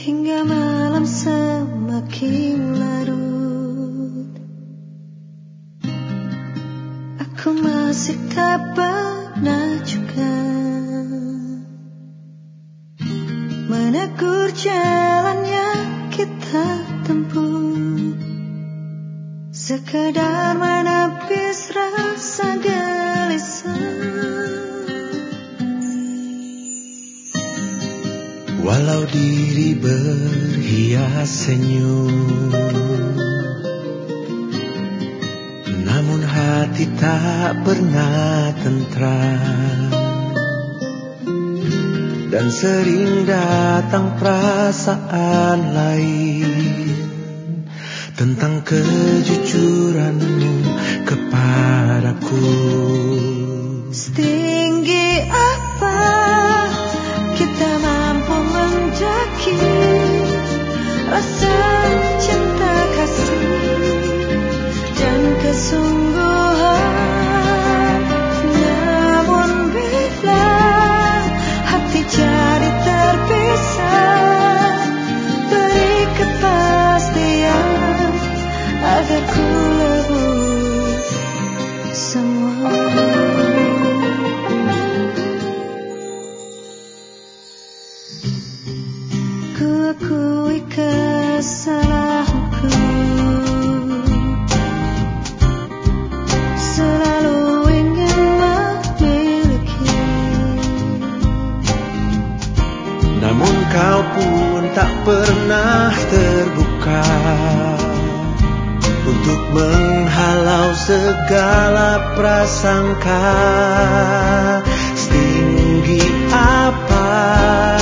hingga malam semakin larut. Aku masih tak pernah juga menegur jalan yang kita tempuh, sekedar menepis rasa gelisah. Walau diri berhias senyum, namun hati tak pernah tentram, dan sering datang perasaan lain tentang kejujuranmu kepadaku. Setinggi apa kita mampu mendaki rasa cinta kasih dan kesungguhan, namun bila hati jadi terpisah, beri kepastian agar ku lebur semua. Ku akui kesalahanku, selalu ingin memiliki, namun kau pun tak pernah terbuka untuk menghalau segala prasangka. Setinggi apa